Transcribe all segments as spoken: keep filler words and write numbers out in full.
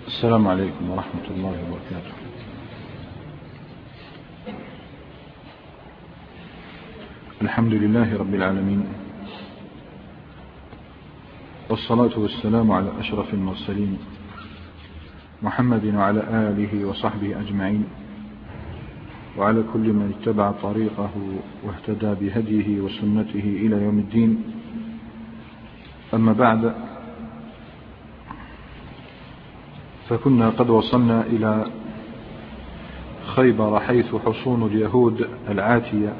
السلام عليكم ورحمة الله وبركاته. الحمد لله رب العالمين، والصلاة والسلام على أشرف المرسلين محمد وعلى آله وصحبه أجمعين، وعلى كل من اتبع طريقه واهتدى بهديه وسنته إلى يوم الدين. أما بعد، فكنا قد وصلنا إلى خيبر، حيث حصون اليهود العاتية،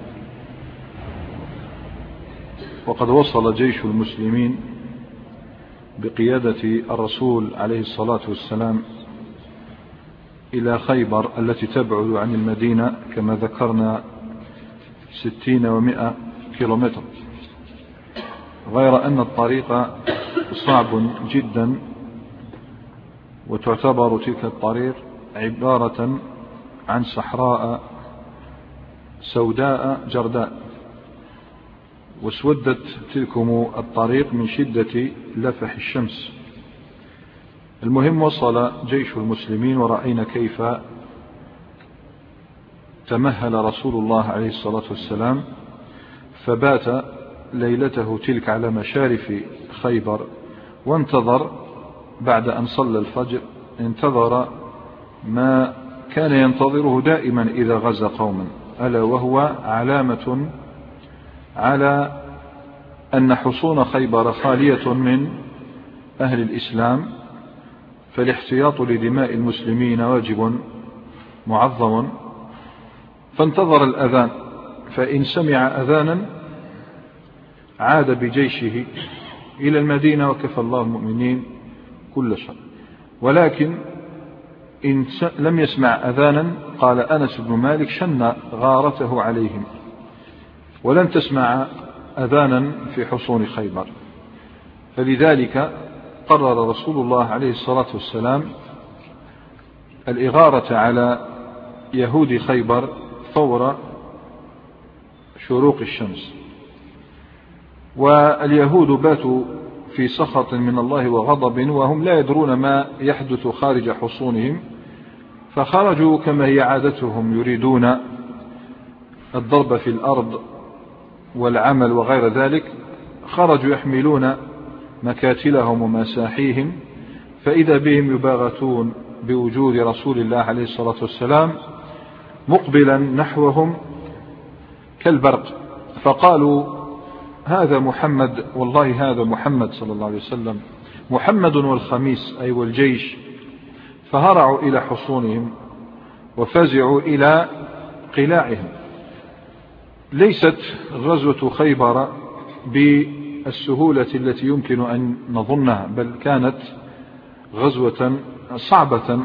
وقد وصل جيش المسلمين بقيادة الرسول عليه الصلاة والسلام إلى خيبر التي تبعد عن المدينة كما ذكرنا ستين ومائة كيلومتر، غير أن الطريق صعب جدا، وتعتبر تلك الطريق عبارة عن صحراء سوداء جرداء، واسودت تلكم الطريق من شدة لفح الشمس. المهم، وصل جيش المسلمين ورأينا كيف تمهل رسول الله عليه الصلاة والسلام، فبات ليلته تلك على مشارف خيبر، وانتظر بعد أن صلى الفجر، انتظر ما كان ينتظره دائما إذا غزا قوما، ألا وهو علامة على أن حصون خيبر خالية من أهل الإسلام، فالاحتياط لدماء المسلمين واجب معظم. فانتظر الأذان، فإن سمع أذانا عاد بجيشه إلى المدينة وكفى الله المؤمنين كل شر. ولكن إن لم يسمع أذانا، قال أنس بن مالك، شن غارته عليهم، ولن تسمع أذانا في حصون خيبر. فلذلك قرر رسول الله عليه الصلاة والسلام الإغارة على يهود خيبر فور شروق الشمس. واليهود باتوا في سخط من الله وغضب، وهم لا يدرون ما يحدث خارج حصونهم، فخرجوا كما هي عادتهم، يريدون الضرب في الأرض والعمل وغير ذلك. خرجوا يحملون مكاتلهم ومساحيهم، فإذا بهم يباغتون بوجود رسول الله عليه الصلاة والسلام مقبلا نحوهم كالبرق، فقالوا هذا محمد، والله هذا محمد صلى الله عليه وسلم، محمد والخميس أي والجيش. فهرعوا إلى حصونهم وفزعوا إلى قلاعهم. ليست غزوة خيبر بالسهولة التي يمكن أن نظنها، بل كانت غزوة صعبة.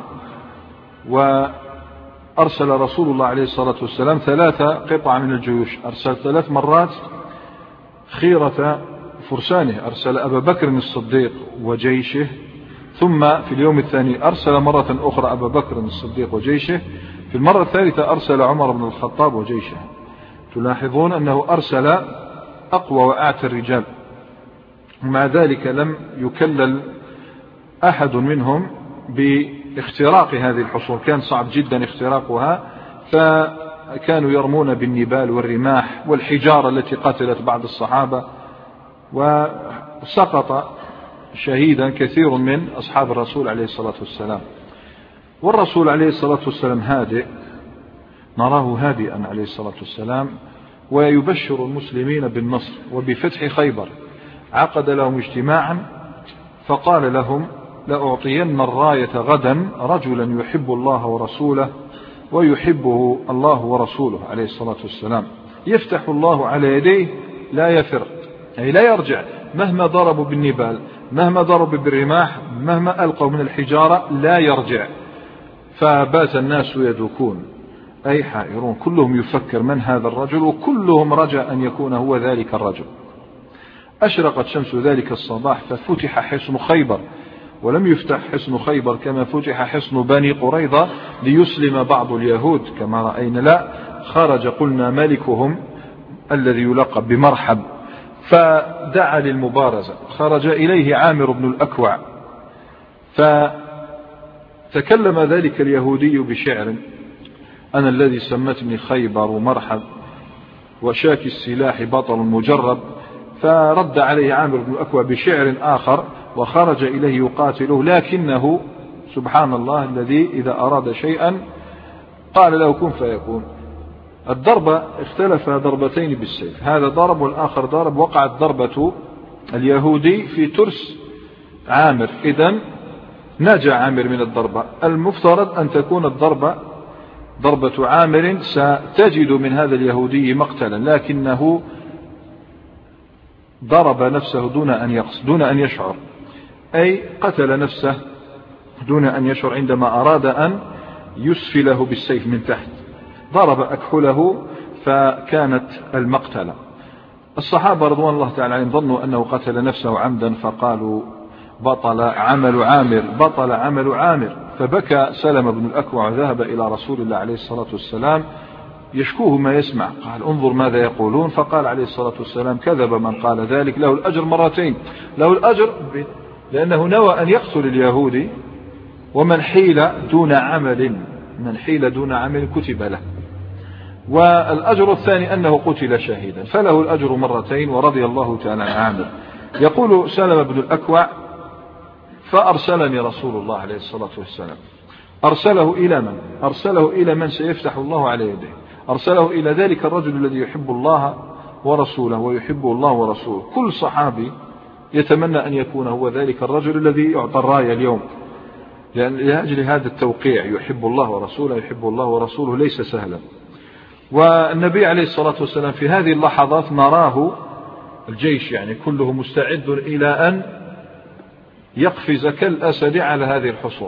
وأرسل رسول الله عليه الصلاة والسلام ثلاثة قطع من الجيوش، أرسل ثلاث مرات خيرة فرسانه، أرسل أبا بكر الصديق وجيشه، ثم في اليوم الثاني أرسل مرة أخرى أبا بكر الصديق وجيشه، في المرة الثالثة أرسل عمر بن الخطاب وجيشه. تلاحظون أنه أرسل أقوى وأعتى الرجال، ومع ذلك لم يكلل أحد منهم باختراق هذه الحصون، كان صعب جدا اختراقها، فكانوا يرمون بالنبال والرماح والحجارة التي قتلت بعض الصحابة، وسقط شهيدا كثير من أصحاب الرسول عليه الصلاة والسلام. والرسول عليه الصلاة والسلام هادئ، نراه هادئا عليه الصلاة والسلام، ويبشر المسلمين بالنصر وبفتح خيبر. عقد لهم اجتماعا فقال لهم لأعطين الراية غدا رجلا يحب الله ورسوله ويحبه الله ورسوله عليه الصلاة والسلام، يفتح الله على يديه لا يفر، أي لا يرجع، مهما ضربوا بالنبال، مهما ضربوا بالرماح، مهما ألقوا من الحجارة لا يرجع. فبات الناس يدوكون، أي حائرون، كلهم يفكر من هذا الرجل، وكلهم رجا أن يكون هو ذلك الرجل. أشرقت شمس ذلك الصباح ففتح حصن خيبر، ولم يفتح حصن خيبر كما فتح حصن بني قريظة ليسلم بعض اليهود كما رأينا، لا، خرج قلنا ملكهم الذي يلقب بمرحب، فدعا للمبارزة. خرج إليه عامر بن الأكوع، تكلم ذلك اليهودي بشعر: أنا الذي سمتني خيبر مرحب وشاكي السلاح بطل مجرب. فرد عليه عامر بن الأكوع بشعر آخر وخرج إليه يقاتله، لكنه سبحان الله الذي إذا أراد شيئا قال له كن فيكون. الضربة اختلف ضربتين بالسيف، هذا ضرب والآخر ضرب، وقعت ضربة اليهودي في ترس عامر، إذن نجا عامر من الضربة. المفترض أن تكون الضربة ضربة عامر ستجد من هذا اليهودي مقتلا، لكنه ضرب نفسه دون أن يقصد، دون أن يشعر، أي قتل نفسه دون أن يشعر عندما أراد أن يسفله بالسيف من تحت، ضرب أكحله فكانت المقتلة. الصحابة رضوان الله تعالى عنهم ظنوا أنه قتل نفسه عمدا، فقالوا بطل عمل عامر، بطل عمل عامر. فبكى سلمة بن الأكوع وذهب إلى رسول الله عليه الصلاة والسلام يشكوه ما يسمع، قال انظر ماذا يقولون. فقال عليه الصلاة والسلام كذب من قال ذلك، له الأجر مرتين، له الأجر لأنه نوى أن يقتل اليهودي، ومن حيل دون عمل، من حيل دون عمل كتب له، والأجر الثاني أنه قتل شهيدا، فله الأجر مرتين ورضي الله تعالى عن عامر. يقول سلمة بن الأكوع فأرسلني رسول الله عليه الصلاة والسلام. أرسله إلى من؟ أرسله إلى من سيفتح الله على يده، أرسله إلى ذلك الرجل الذي يحب الله ورسوله ويحبه الله ورسوله. كل صحابي يتمنى أن يكون هو ذلك الرجل الذي يعطى الراية اليوم، لأن لأجل هذا التوقيع يحب الله ورسوله يحب الله ورسوله ليس سهلا. والنبي عليه الصلاة والسلام في هذه اللحظات نراه الجيش يعني كله مستعد إلى أن يقفز كالأسد على هذه الحصون،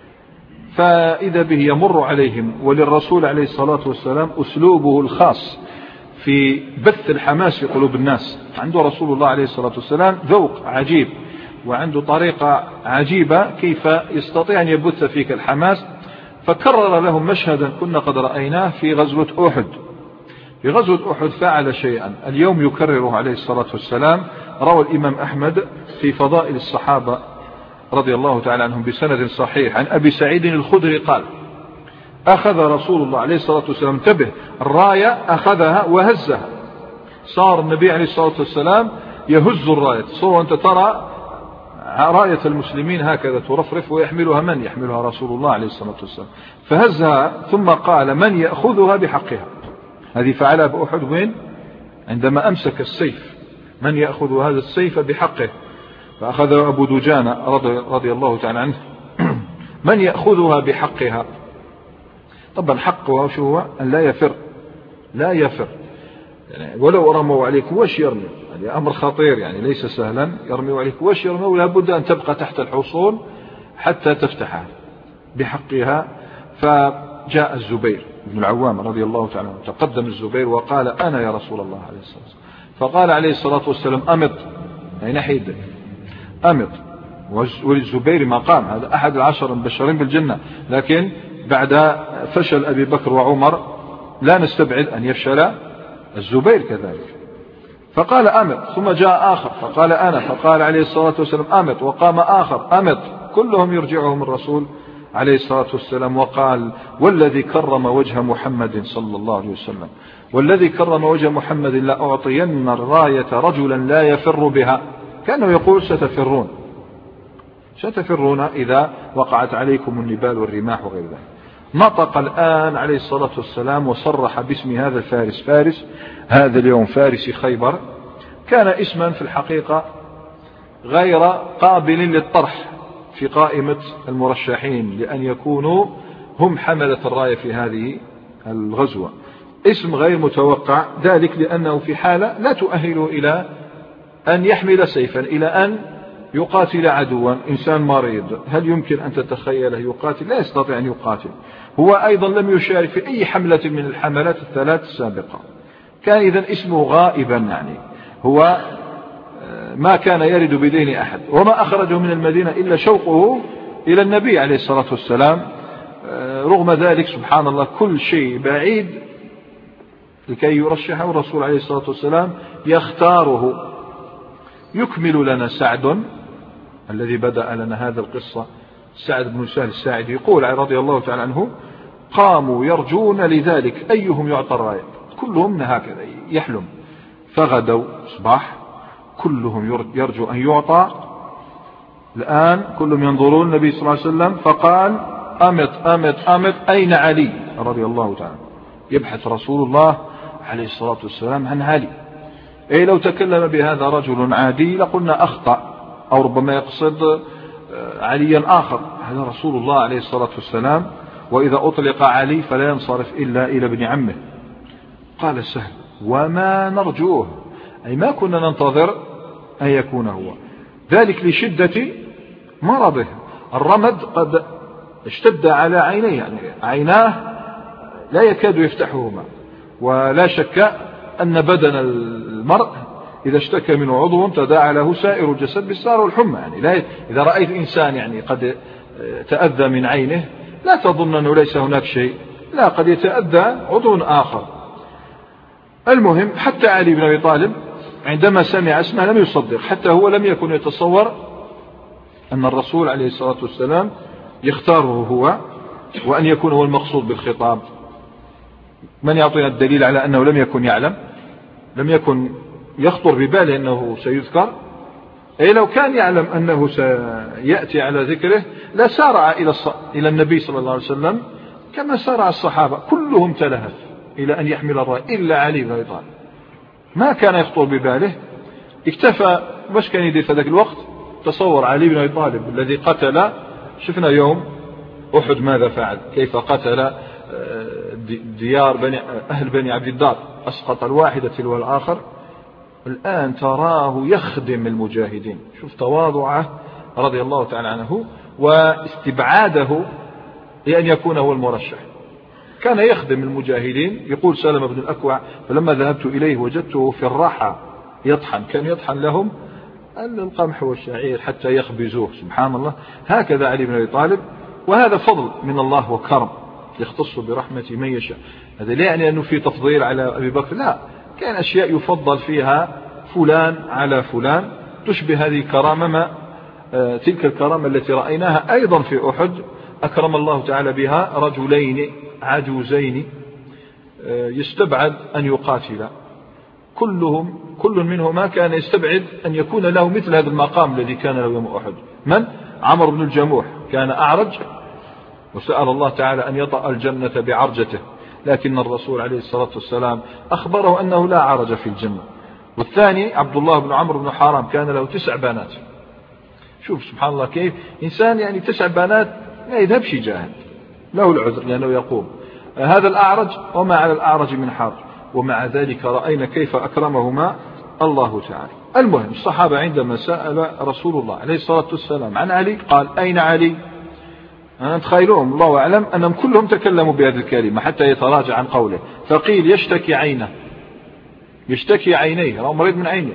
فإذا به يمر عليهم. وللرسول عليه الصلاة والسلام أسلوبه الخاص في بث الحماس في قلوب الناس، عنده رسول الله عليه الصلاة والسلام ذوق عجيب، وعنده طريقة عجيبة كيف يستطيع أن يبث فيك الحماس. فكرر لهم مشهدا كنا قد رأيناه في غزوة أحد. في غزوة أحد فعل شيئا اليوم يكرره عليه الصلاة والسلام. روى الإمام أحمد في فضائل الصحابة رضي الله تعالى عنهم بسند صحيح عن أبي سعيد الخدري قال أخذ رسول الله عليه الصلاة والسلام انتبه الراية أخذها وهزها، صار النبي عليه الصلاة والسلام يهز الراية، صور أنت ترى راية المسلمين هكذا ترفرف، ويحملها من؟ يحملها رسول الله عليه الصلاة والسلام. فهزها ثم قال من يأخذها بحقها. هذه فعلها بأحد وين؟ عندما أمسك السيف، من يأخذ هذا السيف بحقه؟ فأخذ أبو دجانة رضي, رضي الله تعالى عنه من يأخذها بحقها. طبعا حقها شو هو؟ أن لا يفر، لا يفر يعني، ولو رموا عليك وش يرمي، يعني أمر خطير يعني ليس سهلا، يرموا عليك وش يرمي، ولا بد أن تبقى تحت الحصون حتى تفتحها بحقها. فجاء الزبير بن العوام رضي الله تعالى عنه، تقدم الزبير وقال أنا يا رسول الله عليه الصلاة والسلام. فقال عليه الصلاة والسلام أمط، أي نحيد أمط. وللزبير مقام، هذا أحد العشر المبشرين بالجنة، لكن بعد فشل أبي بكر وعمر لا نستبعد أن يفشل الزبير كذلك. فقال أمط، ثم جاء آخر فقال أنا، فقال عليه الصلاة والسلام أمط، وقام آخر أمط، كلهم يرجعهم الرسول عليه الصلاة والسلام. وقال والذي كرم وجه محمد صلى الله عليه وسلم، والذي كرم وجه محمد لأعطين الراية رجلا لا يفر بها. كانه يقول ستفرون، ستفرون إذا وقعت عليكم النبال والرماح وغير ذلك. نطق الآن عليه الصلاة والسلام وصرح باسم هذا الفارس، فارس هذا اليوم فارس خيبر، كان اسما في الحقيقة غير قابل للطرح في قائمة المرشحين لأن يكونوا هم حملة الراية في هذه الغزوة، اسم غير متوقع، ذلك لأنه في حالة لا تؤهله إلى أن يحمل سيفا، إلى أن يقاتل عدوا. إنسان مريض هل يمكن أن تتخيله يقاتل؟ لا يستطيع أن يقاتل. هو أيضا لم يشارك في أي حملة من الحملات الثلاث السابقة، كان إذن اسمه غائبا، يعني هو ما كان يرد بذهن أحد، وما أخرجه من المدينة إلا شوقه إلى النبي عليه الصلاة والسلام. رغم ذلك سبحان الله كل شيء بعيد لكي يرشحه الرسول عليه الصلاة والسلام يختاره. يكمل لنا سعد الذي بدأ لنا هذا القصة، سعد بن سهل الساعدي يقول رضي الله تعالى عنه: قاموا يرجون لذلك أيهم يعطى الراية، كلهم هكذا يحلم، فغدوا صباح كلهم يرجو أن يعطى. الآن كلهم ينظرون النبي صلى الله عليه وسلم، فقال: أمت أمت أمت أين علي رضي الله تعالى؟ يبحث رسول الله عليه الصلاة والسلام عن علي. أي لو تكلم بهذا رجل عادي لقلنا أخطأ، أو ربما يقصد عليا آخر. هذا رسول الله عليه الصلاة والسلام، وإذا أطلق علي فلا ينصرف إلا إلى ابن عمه. قال سهل: وما نرجوه، أي ما كنا ننتظر أن يكون هو، ذلك لشدة مرضه. الرمد قد اشتد على عينيه، يعني عيناه لا يكاد يفتحهما، ولا شك أن بدن المرء إذا اشتكى منه عضو تداعى له سائر الجسد بالسهر والحمى. يعني لا إذا رأيت إنسان يعني قد تأذى من عينه لا تظن أنه ليس هناك شيء، لا، قد يتأذى عضو آخر. المهم حتى علي بن أبي طالب عندما سمع اسمه لم يصدق، حتى هو لم يكن يتصور أن الرسول عليه الصلاة والسلام يختاره هو، وأن يكون هو المقصود بالخطاب. من يعطينا الدليل على أنه لم يكن يعلم، لم يكن يخطر بباله أنه سيذكر؟ أي لو كان يعلم أنه سيأتي على ذكره لا سارع إلى إلى النبي صلى الله عليه وسلم كما سارع الصحابة، كلهم تلهف إلى أن يحمل الراية إلا علي بن أبي طالب، ما كان يخطر بباله. اكتفى باش كان يدير في ذاك الوقت. تصور علي بن أبي طالب الذي قتل، شفنا يوم أحد ماذا فعل، كيف قتل ديار بني أهل بني عبد الدار، أسقط الواحدة تلو الآخر. الآن تراه يخدم المجاهدين، شوف تواضعه رضي الله تعالى عنه واستبعاده لأن يكون هو المرشح. كان يخدم المجاهدين. يقول سلمة بن الأكوع: فلما ذهبت إليه وجدته في الراحة يطحن، كان يطحن لهم القمح والشعير حتى يخبزوه. سبحان الله، هكذا علي بن أبي طالب. وهذا فضل من الله وكرم يختص برحمة من يشاء. هذا لا يعني أنه في تفضيل على أبي بكر، لا، كان أشياء يفضل فيها فلان على فلان تشبه هذه الكرامة، ما تلك الكرامة التي رأيناها أيضا في أحد، أكرم الله تعالى بها رجلين عجوزين يستبعد أن يقاتلا، كلهم كل منهما كان يستبعد أن يكون له مثل هذا المقام الذي كان له يوم أحد. من؟ عمرو بن الجموح، كان أعرج وسأل الله تعالى أن يطأ الجنة بعرجته، لكن الرسول عليه الصلاة والسلام أخبره أنه لا عرج في الجنة. والثاني عبد الله بن عمرو بن حرام، كان له تسع بنات. شوف سبحان الله كيف إنسان يعني تسع بنات ما يذهبش جاهد، له العذر لأنه يقوم. هذا الأعرج وما على الأعرج من حرج، ومع ذلك رأينا كيف أكرمهما الله تعالى. المهم الصحابة عندما سأل رسول الله عليه الصلاة والسلام عن علي قال: أين علي؟ أنا تخيلهم الله أعلم أنهم كلهم تكلموا بهذه الكلمة حتى يتراجع عن قوله. فقيل: يشتكي عينه، يشتكي عينيه، رأى مريض من عينه.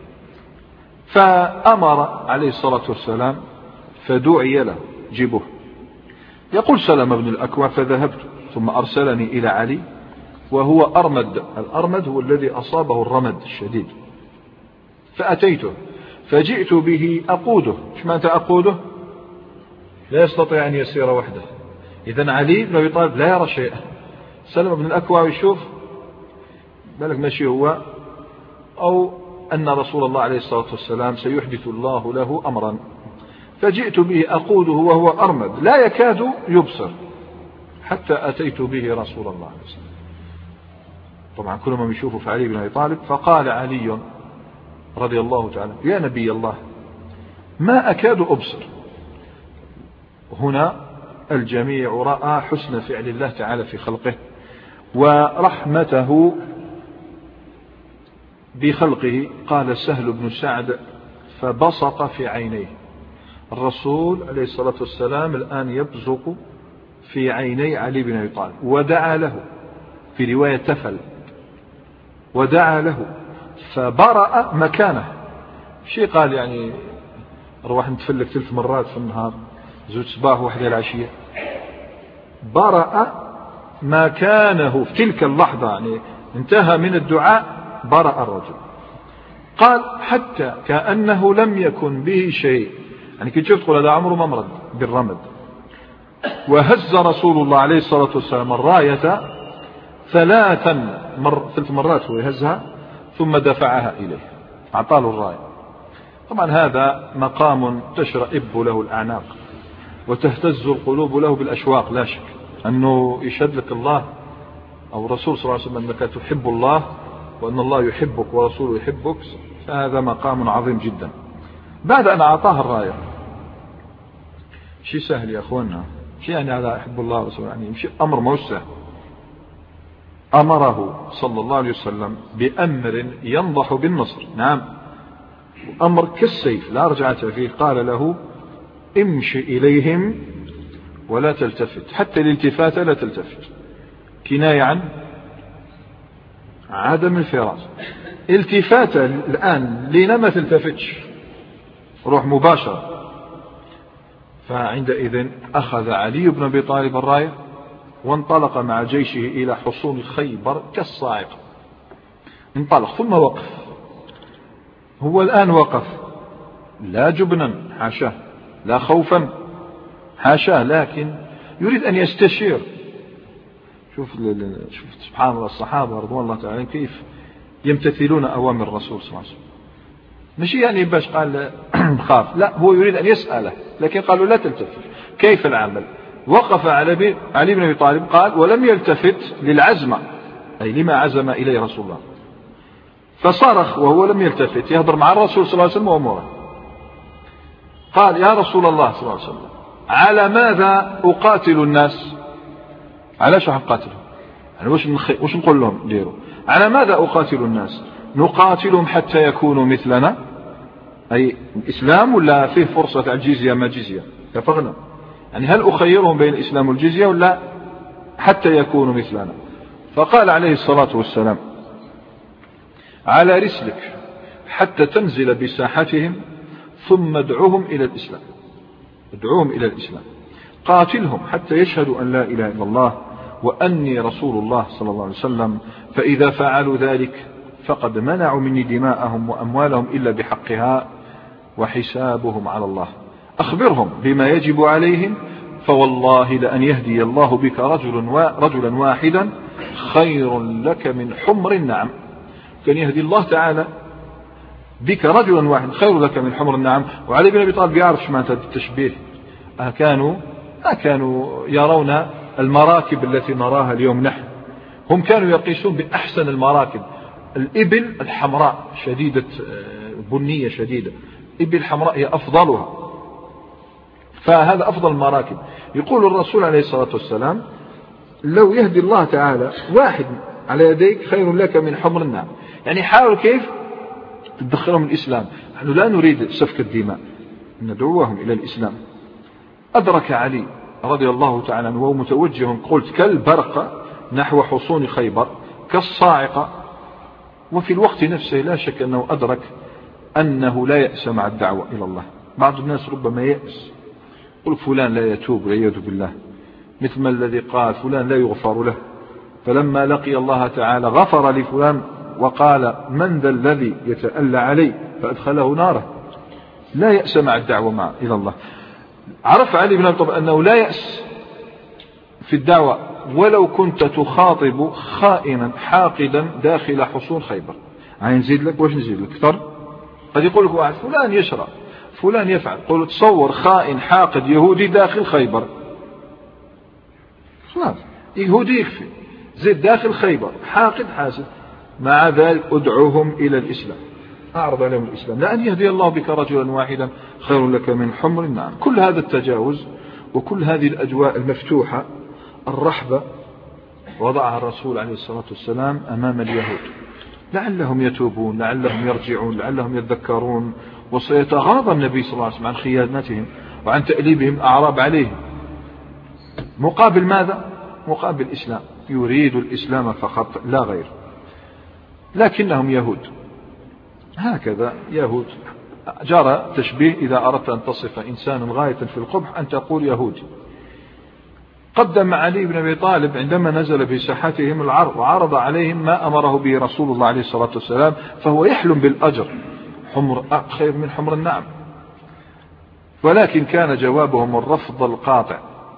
فأمر عليه الصلاة والسلام فدعي له، جيبه. يقول سلمة بن الأكوع: فذهبت ثم أرسلني إلى علي وهو أرمد. الأرمد هو الذي أصابه الرمد الشديد. فأتيته فجئت به أقوده. ايش معنى أقوده؟ لا يستطيع أن يسير وحده. إذن علي بن أبي طالب لا يرى شيئا. سلمة بن الأكوع يشوف بالك ماشي هو، أو أن رسول الله عليه الصلاة والسلام سيحدث الله له أمرا. فجئت به أقوده وهو أرمد لا يكاد يبصر حتى أتيت به رسول الله عليه الصلاة والسلام. طبعا كل ما يشوفوا في علي بن أبي طالب. فقال علي رضي الله تعالى: يا نبي الله، ما أكاد أبصر. هنا الجميع رأى حسن فعل الله تعالى في خلقه ورحمته بخلقه. قال سهل بن سعد: فبصق في عينيه. الرسول عليه الصلاة والسلام الآن يبزق في عيني علي بن أبي طالب، ودعا له، في رواية تفل، ودعا له فبرأ مكانه. شيء قال يعني روح نتفلك ثلاث مرات في النهار، زوج صباح وحدة العشية. برأ مكانه في تلك اللحظة، يعني انتهى من الدعاء برأ الرجل. قال: حتى كأنه لم يكن به شيء. يعني كي تشوف تقول هذا عمره ما مرض، بالرمد. وهز رسول الله عليه الصلاة والسلام الراية ثلاثا مر ثلاث مرات هو يهزها ثم دفعها إليه، أعطاله الراية. طبعا هذا مقام تشرئب له الأعناق وتهتز القلوب له بالأشواق، لا شك أنه يشهد لك الله أو الرسول صلى الله عليه وسلم أنك تحب الله وأن الله يحبك ورسوله يحبك، فهذا مقام عظيم جدا. بعد أن أعطاه الراية، شيء سهل يا أخوانا، شيء يعني هذا أحب الله ورسوله، يعني شيء أمر مو سهل. أمره صلى الله عليه وسلم بأمر ينضح بالنصر، نعم، أمر كالسيف لا رجعة فيه. قال له امشي إليهم ولا تلتفت، حتى الالتفات لا تلتفت، كناية عن عدم الفراس. التفات الآن لنا ما تلتفتش، روح مباشرة. فعندئذ أخذ علي بن أبي طالب الراية وانطلق مع جيشه إلى حصون خيبر كالصاعقة، انطلق ثم وقف. هو الآن وقف لا جبنا حاشاه، لا خوفا حاشاه، لكن يريد أن يستشير. شوف شوف سبحان الله الصحابة رضوان الله تعالى كيف يمتثلون أوامر الرسول صلى الله عليه وسلم. مش يعني باش قال خاف، لا، هو يريد أن يسأله، لكن قالوا لا تلتفت. كيف العمل؟ وقف على علي بن أبي طالب قال ولم يلتفت للعزم، أي لما عزم إليه رسول الله، فصرخ وهو لم يلتفت يهضر مع الرسول صلى الله عليه وسلم وأموره. قال يا رسول الله صلى الله عليه وسلم على ماذا أقاتل الناس؟ علاش راح نقاتلهم؟ يعني وش وش نقول لهم ديروا؟ على ماذا أقاتل الناس؟ نقاتلهم حتى يكونوا مثلنا، أي الإسلام، ولا فيه فرصة الجزية ما جزية؟ اتفقنا. يعني هل أخيرهم بين الإسلام والجزية ولا حتى يكونوا مثلنا؟ فقال عليه الصلاة والسلام على رسلك حتى تنزل بساحتهم ثم ادعوهم إلى الإسلام، ادعوهم إلى الإسلام، قاتلهم حتى يشهدوا أن لا إله إلا الله وأني رسول الله صلى الله عليه وسلم، فإذا فعلوا ذلك فقد منعوا مني دماءهم وأموالهم إلا بحقها وحسابهم على الله. أخبرهم بما يجب عليهم، فوالله لأن يهدي الله بك رجلا رجلا واحدا خير لك من حمر النعم. كان يهدي الله تعالى بك رجلا واحد خير لك من حمر النعم. وعلي بن أبي طالب يعرف شو معنى التشبيه. كانوا ما كانوا يرون المراكب التي نراها اليوم نحن، هم كانوا يقيسون بأحسن المراكب. الإبل الحمراء شديدة بنية شديدة، إبل حمراء هي أفضلها، فهذا أفضل المراكب. يقول الرسول عليه الصلاة والسلام لو يهدي الله تعالى واحد على يديك خير لك من حمر النعم. يعني حاول كيف تدخلهم الإسلام. نحن لا نريد سفك الدماء، ندعوهم إلى الإسلام. أدرك علي رضي الله تعالى عنه وهو متوجه قلت كالبرق نحو حصون خيبر كالصاعقة، وفي الوقت نفسه لا شك أنه أدرك أنه لا يأس مع الدعوة إلى الله. بعض الناس ربما يأس، يقول فلان لا يتوب والعياذ بالله، مثل ما الذي قال فلان لا يغفر له، فلما لقي الله تعالى غفر لفلان وقال من ذا الذي يتألى علي فأدخله ناره. لا يأس مع الدعوة مع إلى الله. عرف علي بن أبي طالب أنه لا يأس في الدعوة ولو كنت تخاطب خائنا حاقدا داخل حصون خيبر. عين نزيد لك، واش نزيد لك أكثر؟ قد يقول لك واحد فلان يشرب فلان يفعل، قل تصور خائن حاقد يهودي داخل خيبر، خلاص يهودي يكفي، زيد داخل خيبر حاقد حاسد. مع ذلك ادعوهم إلى الإسلام، أعرض عليهم الإسلام، لأن يهدي الله بك رجلا واحدا خير لك من حمر النعم. كل هذا التجاوز وكل هذه الأجواء المفتوحة الرحبة وضعها الرسول عليه الصلاة والسلام أمام اليهود لعلهم يتوبون، لعلهم يرجعون، لعلهم يتذكرون، وسيتغاضى النبي صلى الله عليه وسلم عن خيانتهم وعن تأليبهم الأعراب عليهم. مقابل ماذا؟ مقابل الإسلام، يريد الإسلام فقط لا غير، لكنهم يهود. هكذا يهود. جرى تشبيه إذا أردت أن تصف إنسانا غاية في القبح أن تقول يهودي. قدم علي بن أبي طالب عندما نزل في ساحتهم العرض وعرض عليهم ما أمره به رسول الله عليه الصلاة والسلام، فهو يحلم بالأجر، حمر خير من حمر النعم. ولكن كان جوابهم الرفض القاطع،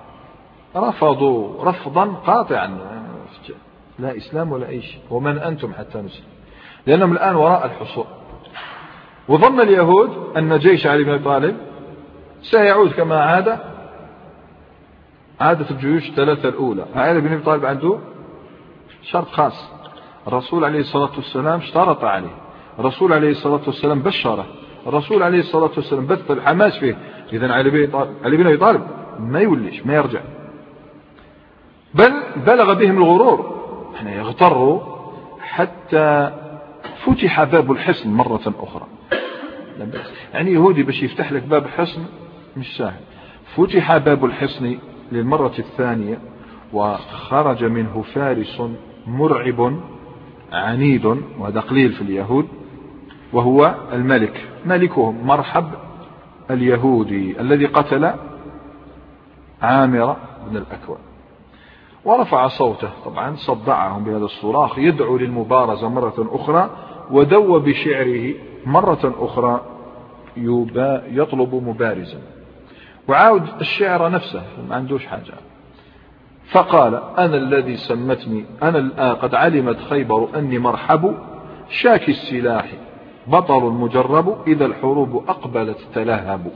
رفضوا رفضا قاطعا، لا إسلام ولا أي شيء، ومن أنتم حتى نسلم، لأنهم الآن وراء الحصون. وظن اليهود أن جيش علي بن أبي طالب سيعود كما عاد عادة الجيوش الثلاثة الأولى. علي بن أبي طالب عنده شرط خاص، الرسول عليه الصلاة والسلام اشترط عليه، الرسول عليه الصلاة والسلام بشره، الرسول عليه الصلاة والسلام بث الحماس فيه. إذن علي بن أبي طالب ما يوليش، ما يرجع، بل بلغ بهم الغرور، يعني يغتروا حتى فتح باب الحصن مرة أخرى. يعني يهودي باش يفتح لك باب حصن مش سهل. فتح باب الحصن للمرة الثانية، وخرج منه فارس مرعب عنيد، وهذا قليل في اليهود، وهو الملك، ملكهم مرحب اليهودي الذي قتل عامر بن الأكوع، ورفع صوته، طبعا صدعهم بهذا الصراخ، يدعو للمبارزة مرة أخرى، ودو بشعره مرة أخرى يطلب مبارزا، وعاود الشعر نفسه ما عندوش حاجة. فقال: أنا الذي سمتني، أنا قد علمت خيبر أني مرحب، شاكي السلاح بطل مجرب، إذا الحروب أقبلت تلهب.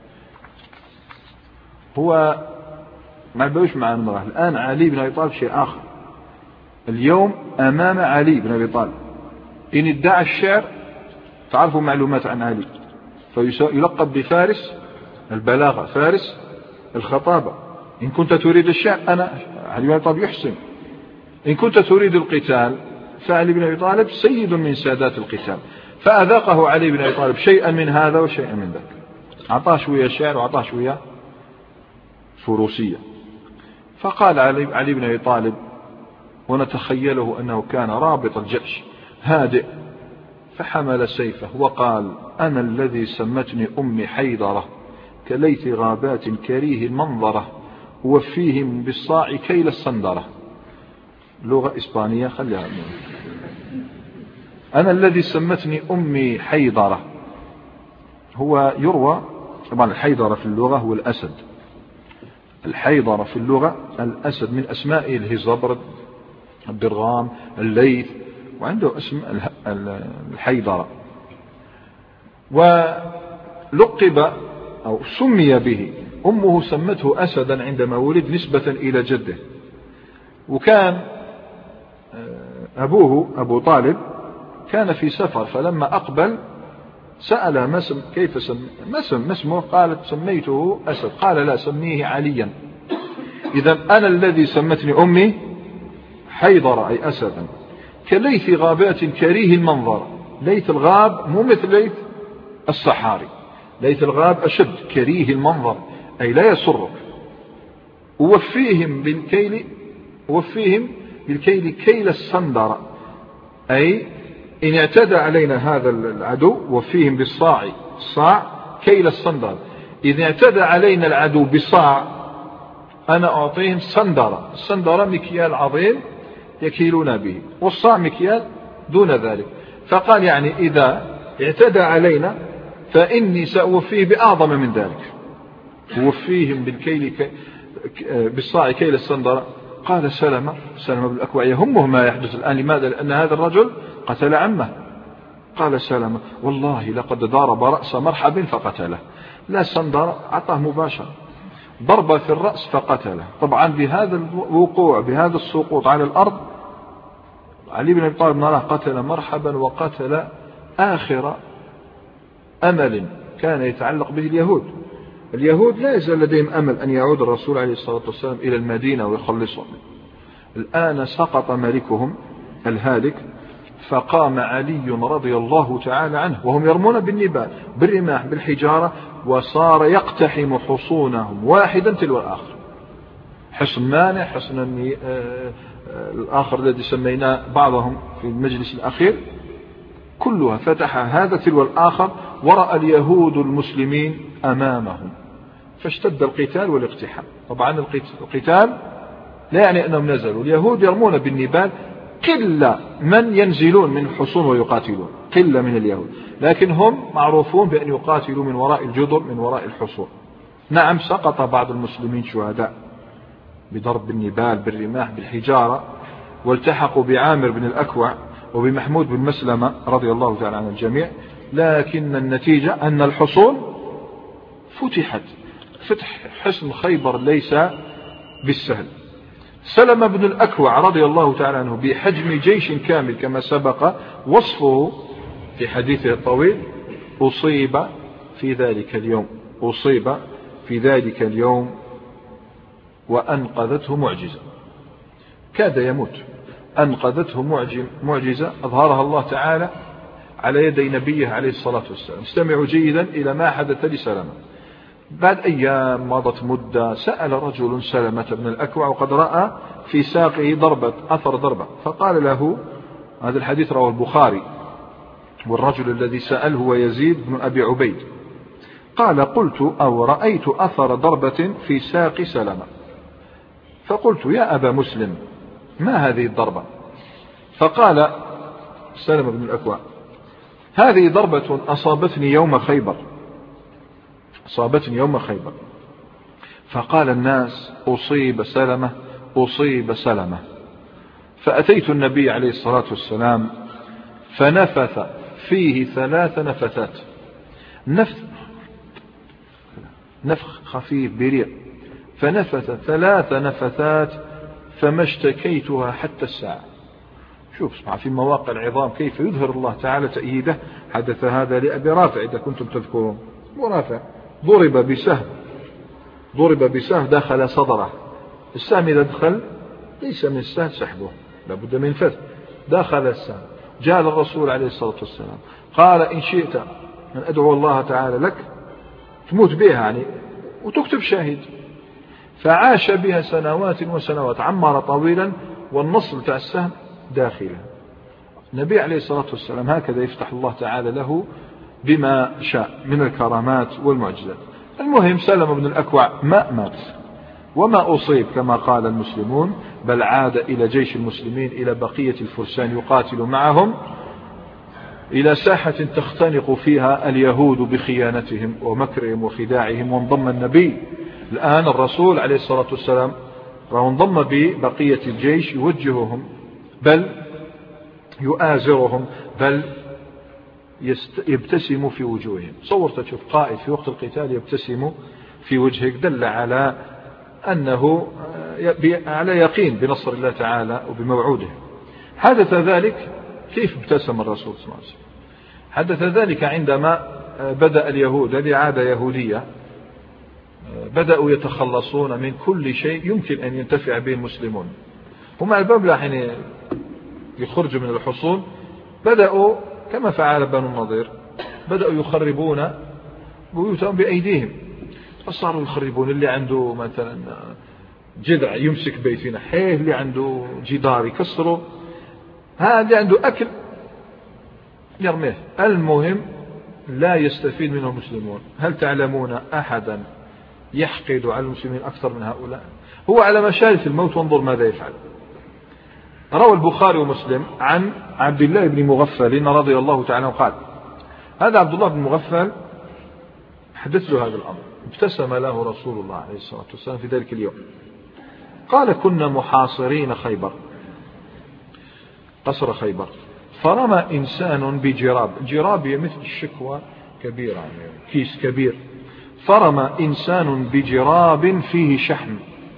هو ما عبوش مع المرأة. الآن علي بن أبي طالب شيء آخر، اليوم أمام علي بن أبي طالب إن ادعى الشعر، تعرفوا معلومات عن علي، فيلقب بفارس البلاغة، فارس الخطابة. إن كنت تريد الشعر، أنا علي بن أبي طالب يحسن. إن كنت تريد القتال، فعلي بن أبي طالب سيد من سادات القتال. فأذاقه علي بن أبي طالب شيئا من هذا وشيئا من ذاك، أعطاه شوية شعر وأعطاه شوية فروسية. فقال علي, علي بن أبي طالب، ونتخيله أنه كان رابط الجيش هادئ، فحمل سيفه وقال: أنا الذي سمتني أمي حيدرة، كليث غابات كريه المنظرة، وفيهم بالصاع كيل الصندرة. لغة إسبانية خليها. أنا الذي سمتني أمي حيدرة، هو يروى طبعا الحيدرة في اللغة هو الأسد، الحيدرة في اللغة الأسد، من أسماء الهزبرد، البرغام، الليث، وعنده اسم الحيدرة، ولقب أو سمي به. أمه سمته أسدا عندما ولد نسبة إلى جده. وكان أبوه أبو طالب كان في سفر، فلما أقبل سأل ما اسم، كيف سم ما اسم ما اسمه؟ قالت: سميته أسد. قال: لا، سميه عليا. إذا أنا الذي سمتني أمي حيدر أي أسدا، كليث غابات كريه المنظر. ليث الغاب مو مثل ليث الصحاري، ليث الغاب أشد، كريه المنظر أي لا يسرك. ووفيهم بالكيل، وفيهم بالكيل كيل الصندرة، أي إن اعتدى علينا هذا العدو، وفيهم بالصاع، الصاع كيل الصندرة، إذا اعتدى علينا العدو بصاع أنا أعطيهم صندرة. الصندرة مكيال عظيم يكيلون به، والصاع مكيال دون ذلك. فقال يعني إذا اعتدى علينا فإني سأوفيه بأعظم من ذلك، وفيهم بالكيل كي بالصاع كيل الصندرة. قال سلمة سلمة بن الأكوع يهمه ما يحدث الآن. لماذا؟ لأن هذا الرجل قتل عمه. قال سلمة: والله لقد ضرب رأس مرحب فقتله. لا صندرة، أعطاه مباشرة ضربة في الرأس فقتله. طبعا بهذا الوقوع، بهذا السقوط على الأرض، علي بن أبي طالب نراه قتل مرحبا، وقتل آخر أمل كان يتعلق به اليهود. اليهود لا يزال لديهم أمل أن يعود الرسول عليه الصلاة والسلام إلى المدينة ويخلصهم. الآن سقط ملكهم الهالك، فقام علي رضي الله تعالى عنه وهم يرمون بالنبال بالرماح بالحجارة، وصار يقتحم حصونهم واحدا تلو الآخر. حصن مانع، حصن الآخر الذي سميناه بعضهم في المجلس الأخير، كلها فتح هذا تلو الآخر، ورأى اليهود المسلمين أمامهم، فاشتد القتال والاقتحام. طبعا القتال لا يعني أنهم نزلوا، اليهود يرمون بالنبال، قلة من ينزلون من الحصون ويقاتلون، قلة من اليهود، لكن هم معروفون بأن يقاتلوا من وراء الجدر، من وراء الحصون. نعم سقط بعض المسلمين شهداء بضرب النبال بالرماح بالحجارة، والتحقوا بعامر بن الأكوع وبمحمود بن مسلمة رضي الله تعالى عن الجميع، لكن النتيجة أن الحصون فتحت. فتح حصن خيبر ليس بالسهل. سلم بن الأكوع رضي الله تعالى عنه بحجم جيش كامل كما سبق وصفه في حديثه الطويل، أصيب في ذلك اليوم أصيب في ذلك اليوم وأنقذته معجزة، كاد يموت، أنقذته معجزة أظهرها الله تعالى على يدي نبيه عليه الصلاة والسلام. استمعوا جيدا إلى ما حدث لسلمة. بعد أيام مضت مدة سأل رجل سلمة بن الأكوع وقد رأى في ساقه ضربة أثر ضربة، فقال له، هذا الحديث رواه البخاري، والرجل الذي سأله هو يزيد بن أبي عبيد، قال قلت أو رأيت أثر ضربة في ساق سلمة، فقلت يا أبا مسلم ما هذه الضربة؟ فقال سلمة بن الأكوع هذه ضربة أصابتني يوم خيبر أصابتني يوم خيبر. فقال الناس أصيب سلمة أصيب سلمة. فأتيت النبي عليه الصلاة والسلام فنفث فيه ثلاث نفثات، نفث نفخ خفيف بريق، فنفث ثلاث نفثات فما اشتكيتها حتى الساعة. شوف اسمع في مواقع العظام كيف يظهر الله تعالى تأييده. حدث هذا لأبي رافع إذا كنتم تذكرون، ورافع ضرب بسهم ضرب بسهم دخل صدره. السهم إذا دخل ليس من السهل سحبه، لابد من فتح. دخل السهم، جاء الرسول عليه الصلاة والسلام قال إن شئت أن أدعو الله تعالى لك تموت بها يعني وتكتب شاهد. فعاش بها سنوات وسنوات، عمر طويلا والنصل تاع السهم داخله. النبي عليه الصلاة والسلام هكذا يفتح الله تعالى له بما شاء من الكرامات والمعجزات. المهم سلم بن الأكوع ما مات وما أصيب كما قال المسلمون، بل عاد إلى جيش المسلمين إلى بقية الفرسان يقاتل معهم إلى ساحة تختنق فيها اليهود بخيانتهم ومكرهم وخداعهم، وانضم النبي الآن الرسول عليه الصلاة والسلام وانضم ببقية الجيش يوجههم بل يؤازرهم بل يبتسم في وجوههم. صور تشوف قائد في وقت القتال يبتسم في وجهك، دل على أنه على يقين بنصر الله تعالى وبموعوده. حدث ذلك كيف ابتسم الرسول صلى الله عليه وسلم؟ حدث ذلك عندما بدأ اليهود، هذه عادة يهودية، بدأوا يتخلصون من كل شيء يمكن أن ينتفع به المسلمون. هم الباب حين يخرجوا من الحصون بدأوا كما فعل بنو النضير، بدأوا يخربون بيوتهم بأيديهم، فصاروا يخربون. اللي عنده مثلا جذع يمسك بيتنا حيه، اللي عنده جدار يكسره، هذا اللي عنده أكل يرميه. المهم لا يستفيد منه المسلمون. هل تعلمون أحدا يحقد على المسلمين أكثر من هؤلاء؟ هو على مشارف الموت وانظر ماذا يفعل. روى البخاري ومسلم عن عبد الله بن مغفل رضي الله تعالى عنه قال هذا عبد الله بن مغفل حدث له هذا الأمر، ابتسم له رسول الله عليه الصلاة والسلام في ذلك اليوم. قال كنا محاصرين خيبر، قصر خيبر، فرمى إنسان بجراب، جراب مثل الشكوى كبيرة يعني كيس كبير، فرمى إنسان بجراب فيه شحم،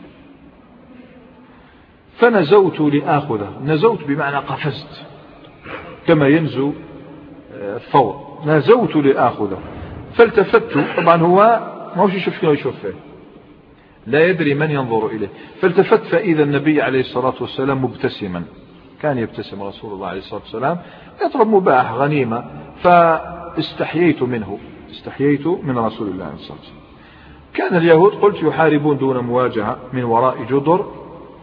فنزوت لآخذه. نزوت بمعنى قفزت كما ينزو الثور، نزوت لآخذه فالتفت. طبعا هو ما هوش يشوف فيه ويشوف فيه، لا يدري من ينظر إليه. فالتفت فإذا النبي عليه الصلاة والسلام مبتسما، كان يبتسم رسول الله عليه الصلاة والسلام يطلب مباح غنيمة، فاستحييت منه استحييت من رسول الله عليه الصلاة والسلام. كان اليهود قلت يحاربون دون مواجهة من وراء جدر،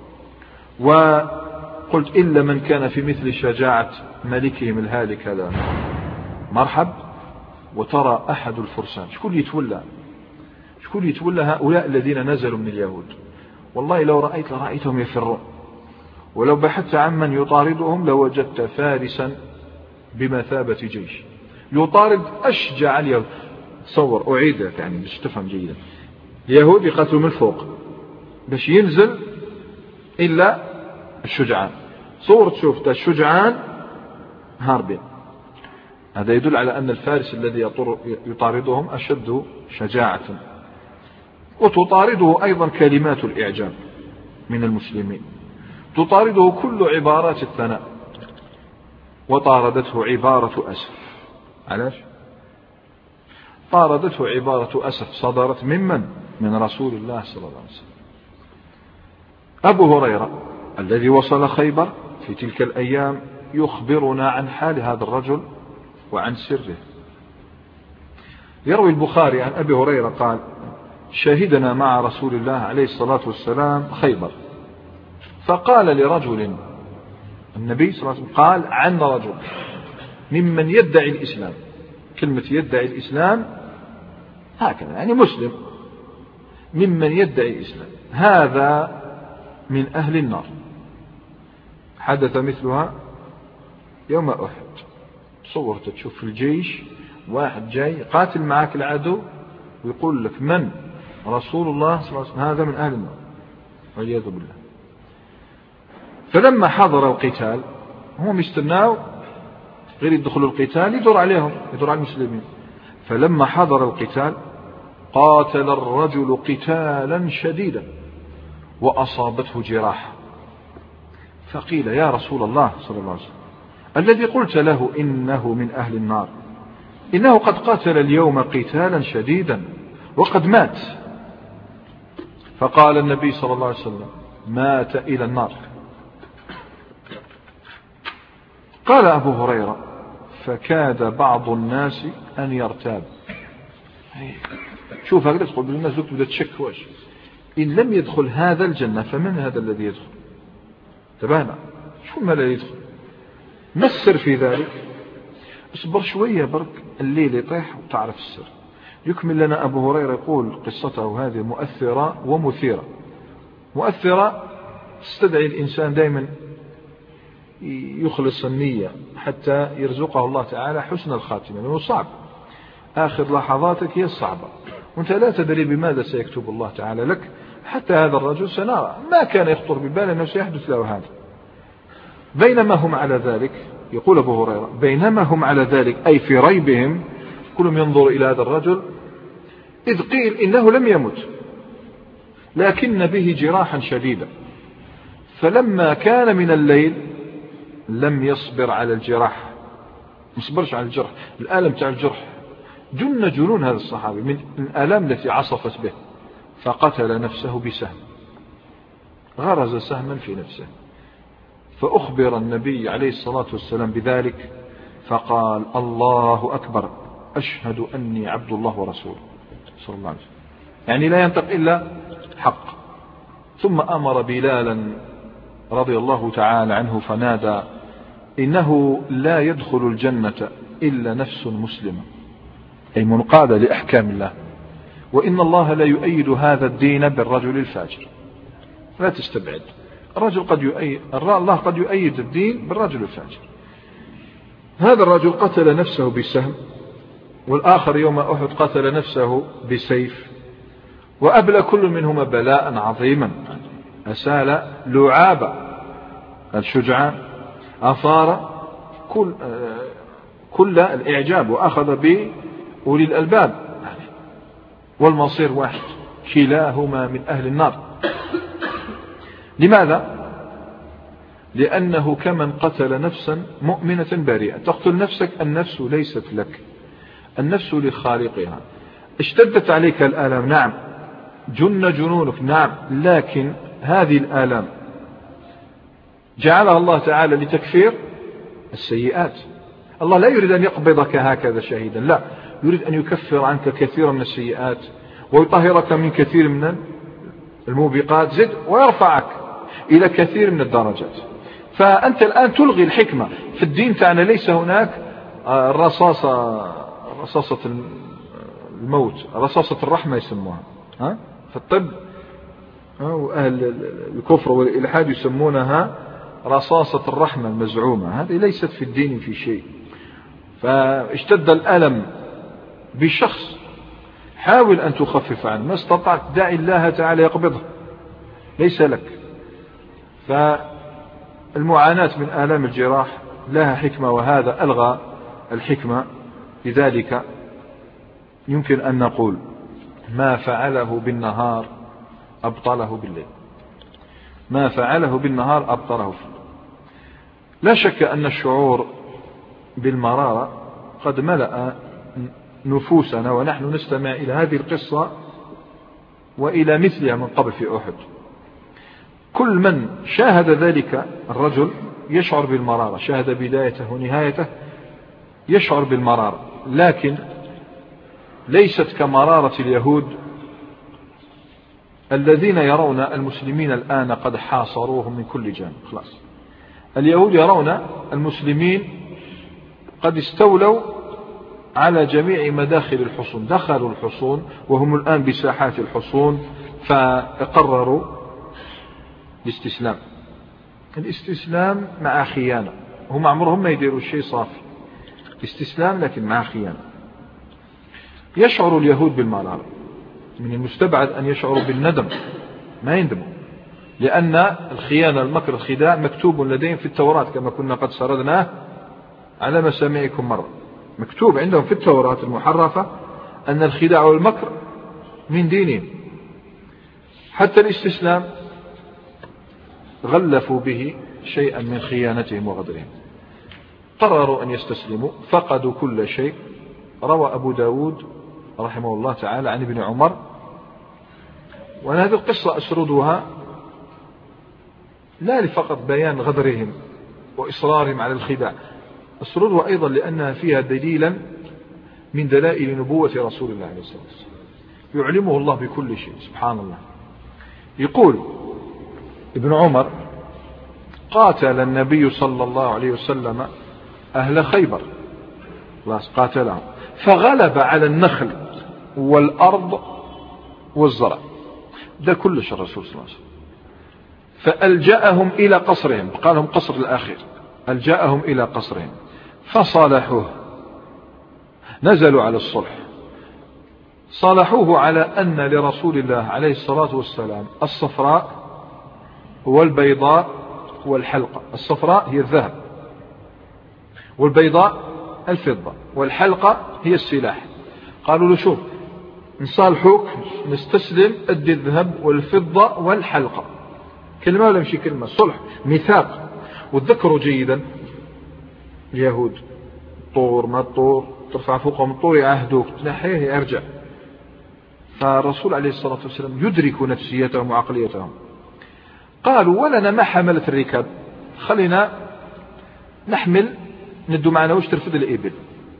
وقلت إلا من كان في مثل شجاعة ملكهم الهالك هذا مرحب. وترى أحد الفرسان شكون يتولى شكون يتولى هؤلاء الذين نزلوا من اليهود، والله لو رأيت لرأيتهم يفرون، ولو بحثت عن من يطاردهم لوجدت فارسا بمثابة جيش يطارد أشجع اليهود. تصور أعيدك يعني باش تفهم جيدا، اليهود يقاتلوا من فوق باش ينزل إلا الشجعان. صور تشوف الشجعان هاربين، هذا يدل على أن الفارس الذي يطاردهم أشد شجاعة. وتطارده أيضا كلمات الإعجاب من المسلمين، تطارده كل عبارات الثناء، وطاردته عبارة أسف. علاش؟ طاردته عبارة أسف صدرت ممن؟ من رسول الله صلى الله عليه وسلم. أبو هريرة الذي وصل خيبر في تلك الأيام يخبرنا عن حال هذا الرجل وعن سره. يروي البخاري عن أبي هريرة قال: شهدنا مع رسول الله عليه الصلاة والسلام خيبر، فقال لرجل، النبي صلى الله عليه وسلم قال عن رجل ممن يدعي الإسلام، كلمة يدعي الإسلام هكذا يعني مسلم، ممن يدعي الإسلام، هذا من أهل النار. حدث مثلها يوم أحد. صورت تشوف في الجيش واحد جاي قاتل معك العدو ويقول لك من؟ رسول الله صلى الله عليه وسلم، هذا من أهل النار والعياذ بالله. فلما حضروا القتال هم يستناوا غير يدخلوا القتال يدور عليهم، يدور على المسلمين. فلما حضر القتال قاتل الرجل قتالا شديدا وأصابته جراح، فقيل: يا رسول الله صلى الله عليه وسلم، الذي قلت له إنه من أهل النار إنه قد قاتل اليوم قتالا شديدا وقد مات. فقال النبي صلى الله عليه وسلم: مات إلى النار. قال أبو هريرة: فكاد بعض الناس أن يرتاب. شوف هكذا تقول الناس تبدأ تشك، واش إن لم يدخل هذا الجنة فمن هذا الذي يدخل؟ تبانا شو ما لا يدخل؟ ما السر في ذلك؟ اصبر شوية برك الليل يطيح وتعرف السر. يكمل لنا أبو هريرة يقول قصته هذه مؤثرة ومثيرة. مؤثرة تستدعي الإنسان دائما يخلص النية حتى يرزقه الله تعالى حسن الخاتمة، لأنه صعب، آخر لحظاتك هي الصعبة وانت لا تدري بماذا سيكتب الله تعالى لك. حتى هذا الرجل سنرى ما كان يخطر ببال أنه سيحدث له هذا. بينما هم على ذلك، يقول أبو هريرة، بينما هم على ذلك أي في ريبهم، كلهم ينظر إلى هذا الرجل، إذ قيل إنه لم يمت لكن به جراحا شديدا، فلما كان من الليل لم يصبر على الجراح، مصبرش على الجرح، الآلم تاع الجرح جن جنون هذا الصحابي من الآلام التي عصفت به، فقتل نفسه بسهم، غرز سهما في نفسه. فأخبر النبي عليه الصلاة والسلام بذلك فقال: الله أكبر، أشهد أني عبد الله ورسوله صلى الله عليه وسلم. يعني لا ينطق إلا حق. ثم أمر بلالا رضي الله تعالى عنه فنادى: إنه لا يدخل الجنة إلا نفس مسلمة، أي منقادة لأحكام الله، وإن الله لا يؤيد هذا الدين بالرجل الفاجر. لا تستبعد، الرجل قد يؤيد، الله قد يؤيد الدين بالرجل الفاجر. هذا الرجل قتل نفسه بسهم، والآخر يوم أحد قتل نفسه بسيف، وأبلى كل منهما بلاء عظيما، أسال لعاب الشجعان، أثار كل, كل الإعجاب، وأخذ بأولي الألباب، والمصير واحد، كلاهما من أهل النار. لماذا؟ لأنه كمن قتل نفسا مؤمنة بريئة. تقتل نفسك، النفس ليست لك، النفس لخالقها. اشتدت عليك الآلام، نعم، جن جنونك، نعم، لكن هذه الآلام جعلها الله تعالى لتكفير السيئات. الله لا يريد أن يقبضك هكذا شهيدا، لا، يريد أن يكفر عنك كثيرا من السيئات ويطهرك من كثير من الموبقات، زد ويرفعك إلى كثير من الدرجات. فأنت الآن تلغي الحكمة في الدين تاعنا. ليس هناك الرصاصة، رصاصة الموت، رصاصة الرحمة يسموها ها في الطب، وأهل الكفر والإلحاد يسمونها رصاصة الرحمة المزعومة. هذه ليست في الدين في شيء. فاشتد الألم بشخص حاول أن تخفف عنه، ما استطعت دع الله تعالى يقبضه، ليس لك. فالمعاناة من آلام الجراح لها حكمة، وهذا ألغى الحكمة. لذلك يمكن أن نقول ما فعله بالنهار أبطله بالليل، ما فعله بالنهار أبطله في الليل. لا شك أن الشعور بالمرارة قد ملأ نفوسنا ونحن نستمع إلى هذه القصة وإلى مثلها من قبل في أحد. كل من شاهد ذلك الرجل يشعر بالمرارة، شاهد بدايته ونهايته يشعر بالمرارة، لكن ليست كمرارة اليهود الذين يرون المسلمين الآن قد حاصروهم من كل جانب. خلاص اليهود يرون المسلمين قد استولوا على جميع مداخل الحصون، دخلوا الحصون وهم الآن بساحات الحصون، فقرروا الاستسلام. الاستسلام مع خيانة، هم عمرهم ما يديروا شيء صافي، استسلام لكن مع خيانة. يشعر اليهود بالمرارة، من المستبعد أن يشعروا بالندم، ما يندموا، لأن الخيانة المكر الخداع مكتوب لديهم في التوراة كما كنا قد سردناه على مسامعكم مرة. مكتوب عندهم في التوراة المحرفة أن الخداع والمكر من دينهم. حتى الاستسلام غلفوا به شيئا من خيانتهم وغدرهم، قرروا أن يستسلموا، فقدوا كل شيء. روى أبو داود رحمه الله تعالى عن ابن عمر، وأنا هذه القصة أسردها لا لفقط بيان غدرهم وإصرارهم على الخداع، أسردها أيضا لأنها فيها دليلا من دلائل نبوة رسول الله عليه الصلاة والسلام، يعلمه الله بكل شيء سبحان الله. يقول ابن عمر: قاتل النبي صلى الله عليه وسلم أهل خيبر، خلاص قاتلهم، فغلب على النخل والأرض والزرع، ده كلش الرسول صلى الله عليه وسلم، فألجأهم إلى قصرهم، قال لهم قصر الأخير، ألجأهم إلى قصرهم فصالحوه، نزلوا على الصلح، صالحوه على أن لرسول الله عليه الصلاة والسلام الصفراء والبيضاء والحلقة. الصفراء هي الذهب، والبيضاء الفضة، والحلقة هي السلاح. قالوا له: شوف نصالحوك نستسلم، أدي الذهب والفضة والحلقة. كلمة ولا مشي كلمة، صلح ميثاق. وتذكروا جيدا اليهود، طور ما الطور ترفع فوقهم الطور يعهدوك، تنحيه يرجع. فالرسول عليه الصلاة والسلام يدرك نفسيتهم وعقليتهم. قالوا: ولنا ما حملت الركاب، خلينا نحمل ندو معنا وش ترفض الإبل.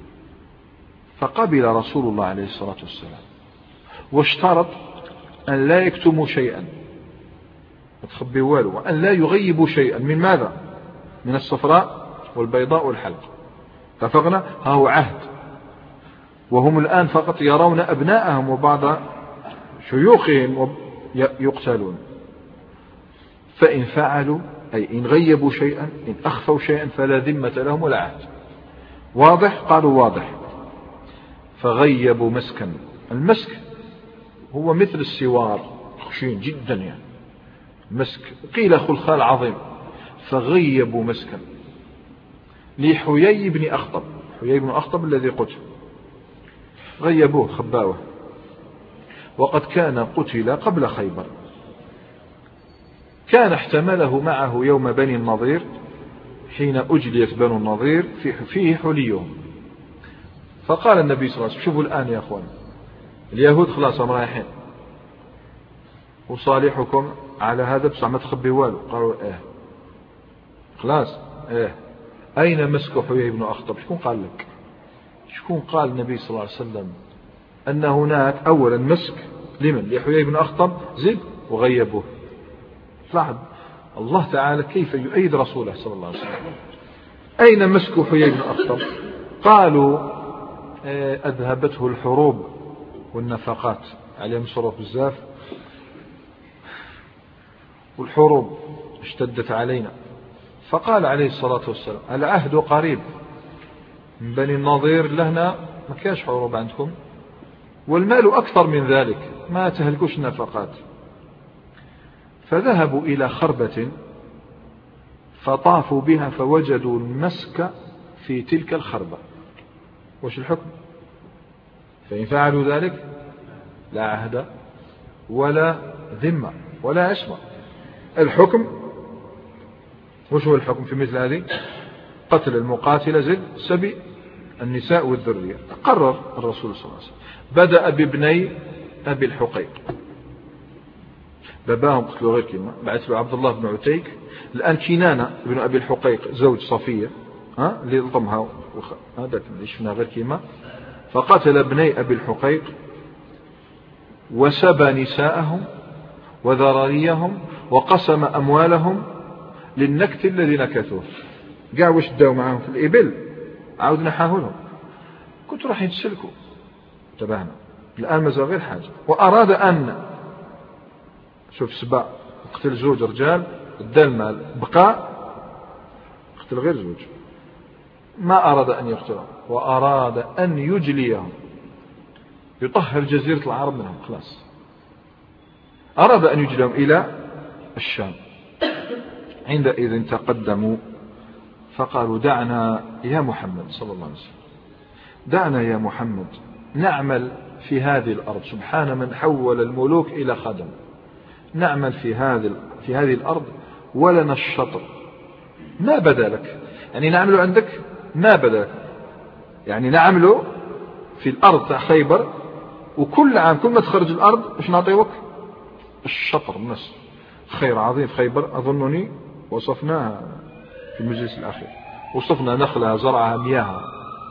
فقبل رسول الله عليه الصلاة والسلام، واشترط أن لا يكتموا شيئا، ما تخبي والو، وأن لا يغيبوا شيئا من ماذا؟ من الصفراء والبيضاء والحلقة. اتفقنا؟ ها هو عهد. وهم الآن فقط يرون أبناءهم وبعض شيوخهم يقتلون. فإن فعلوا أي إن غيبوا شيئا، إن أخفوا شيئا، فلا ذمة لهم ولا عهد. واضح؟ قالوا واضح. فغيبوا مسكا. المسك هو مثل السوار، خشين جدا يعني، مسك قيل خلخال عظيم. فغيبوا مسكا لحيي بن أخطب، حيي بن أخطب الذي قتل، غيبوه خباوه، وقد كان قتل قبل خيبر. كان احتمله معه يوم بني النضير حين أجليت بنو النضير فيه حليهم. فقال النبي صلى الله عليه وسلم: شوفوا الآن يا أخوان، اليهود خلاص هم رايحين، وصالحكم على هذا، بس ما تخبي والو. قالوا: ايه خلاص ايه. أين مسك حيي بن أخطب؟ شكون قال لك؟ شكون قال النبي صلى الله عليه وسلم أن هناك أولا مسك لمن؟ لحيي بن أخطب، زد وغيبوه. لاحظ الله تعالى كيف يؤيد رسوله صلى الله عليه وسلم. أين مسك حيي بن أخطب؟ قالوا: أذهبته الحروب والنفقات، عليهم صروف بزاف، والحروب اشتدت علينا. فقال عليه الصلاة والسلام: العهد قريب، من بني النضير لهنا ما كاش حروب عندكم، والمال أكثر من ذلك، ما تهلكوش النفقات. فذهبوا إلى خربة فطافوا بها فوجدوا المسك في تلك الخربة. وش الحكم؟ فإن فعلوا ذلك لا عهد ولا ذمة ولا عصمة. الحكم وش هو الحكم في مثل هذه؟ قتل المقاتل زد سبي النساء والذرية. قرر الرسول صلى الله عليه وسلم، بدأ بابني أبي الحقيق، باباهم قتلوا غير كيما، بعث له عبد الله بن عتيك. الآن كنانة بن أبي الحقيق زوج صفية ها اللي لطمها هذاك اللي شفنا غير كيما، فقتل ابني أبي الحقيق وسبى نساءهم وذراريهم وقسم أموالهم للنكت الذي نكثوه. قاع وش داو معهم في الإبل عاود نحاهولهم، كنت راح يتسلكوا تبعنا. الآن مازال غير حاجة. وأراد أن شوف سبا قتل زوج رجال ادى المال بقى قتل غير زوج، ما أراد أن يقتلهم، وأراد أن يجليهم يطهر جزيرة العرب منهم خلاص. أراد أن يجليهم إلى الشام. عندئذ تقدموا فقالوا دعنا يا محمد صلى الله عليه وسلم، دعنا يا محمد نعمل في هذه الأرض، سبحان من حول الملوك إلى خدم، نعمل في هذه في هذه الأرض ولنا الشطر، ما بدا لك، يعني نعمل عندك ما بدا لك، يعني نعمل في الأرض تاع خيبر، وكل عام كل ما تخرج الأرض ايش نعطيوك؟ الشطر النصف. خير عظيم في خيبر أظنني وصفناها في المجلس الأخير، وصفنا نخلها زرعها مياهها.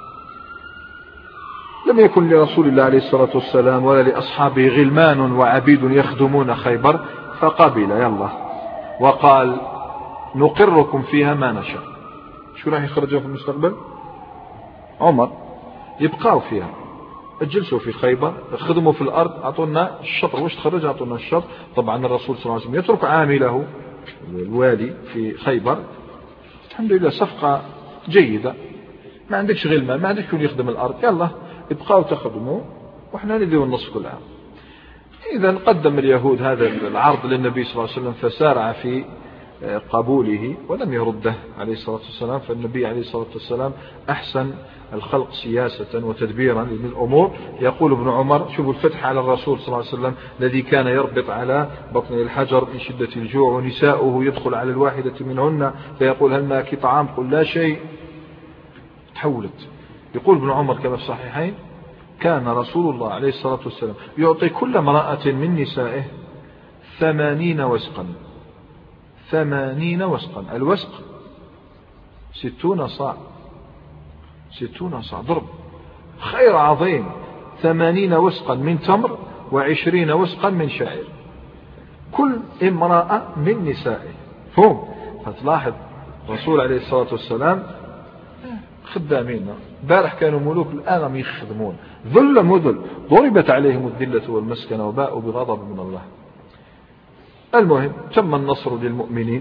لم يكن لرسول الله عليه الصلاة والسلام ولا لأصحابه غلمان وعبيد يخدمون خيبر، فقبل يلا وقال نقركم فيها ما نشاء. شو راح يخرجوا في المستقبل؟ عمر يبقاوا فيها، اجلسوا في خيبر، خدموا في الأرض، أعطونا الشطر. وش تخرج؟ أعطونا الشطر. طبعا الرسول صلى الله عليه وسلم يترك عامله الوالي في خيبر. الحمد لله صفقة جيدة، ما عندكش غلمان، ما عندكش كل يخدم الأرض، يلا ابقاوا تخدموا وإحنا نديو النصف كل عام. إذا قدم اليهود هذا العرض للنبي صلى الله عليه وسلم، فسارع في قبوله ولم يرده عليه الصلاة والسلام. فالنبي عليه الصلاة والسلام أحسن الخلق سياسة وتدبيرا للأمور. يقول ابن عمر شوفوا الفتح على الرسول صلى الله عليه وسلم الذي كان يربط على بطن الحجر من شدة الجوع، ونساؤه يدخل على الواحدة منهن فيقول هل معك طعام؟ قل لا شيء. تحولت. يقول ابن عمر كما في الصحيحين كان رسول الله عليه الصلاة والسلام يعطي كل امرأة من نسائه ثمانين وسقا. ثمانين وسقا، الوسق ستون صاع، ستون صاع ضرب، خير عظيم. ثمانين وسقا من تمر وعشرين وسقا من شعير، كل امرأة من نسائه. فهم فتلاحظ الرسول عليه الصلاة والسلام خدامين. بارح كانوا ملوك، الآن يخدمون ذل مذل، ضربت عليهم الذلة والمسكنة وباءوا بغضب من الله. المهم تم النصر للمؤمنين،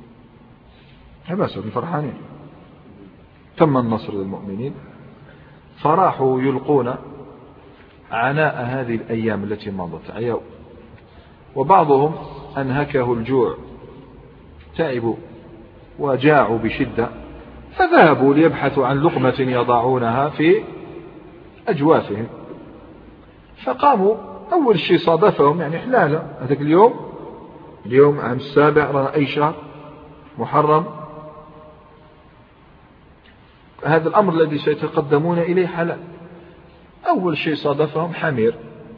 حماسة فرحانين، تم النصر للمؤمنين، فراحوا يلقون عناء هذه الأيام التي مضت عياو، وبعضهم أنهكه الجوع، تعبوا وجاعوا بشدة، فذهبوا ليبحثوا عن لقمة يضعونها في أجوافهم. فقاموا أول شيء صادفهم يعني حلالة هذاك اليوم، اليوم عام السابع رانا أي شهر محرم، هذا الأمر الذي سيتقدمون إليه حلال. أول شيء صادفهم حمير،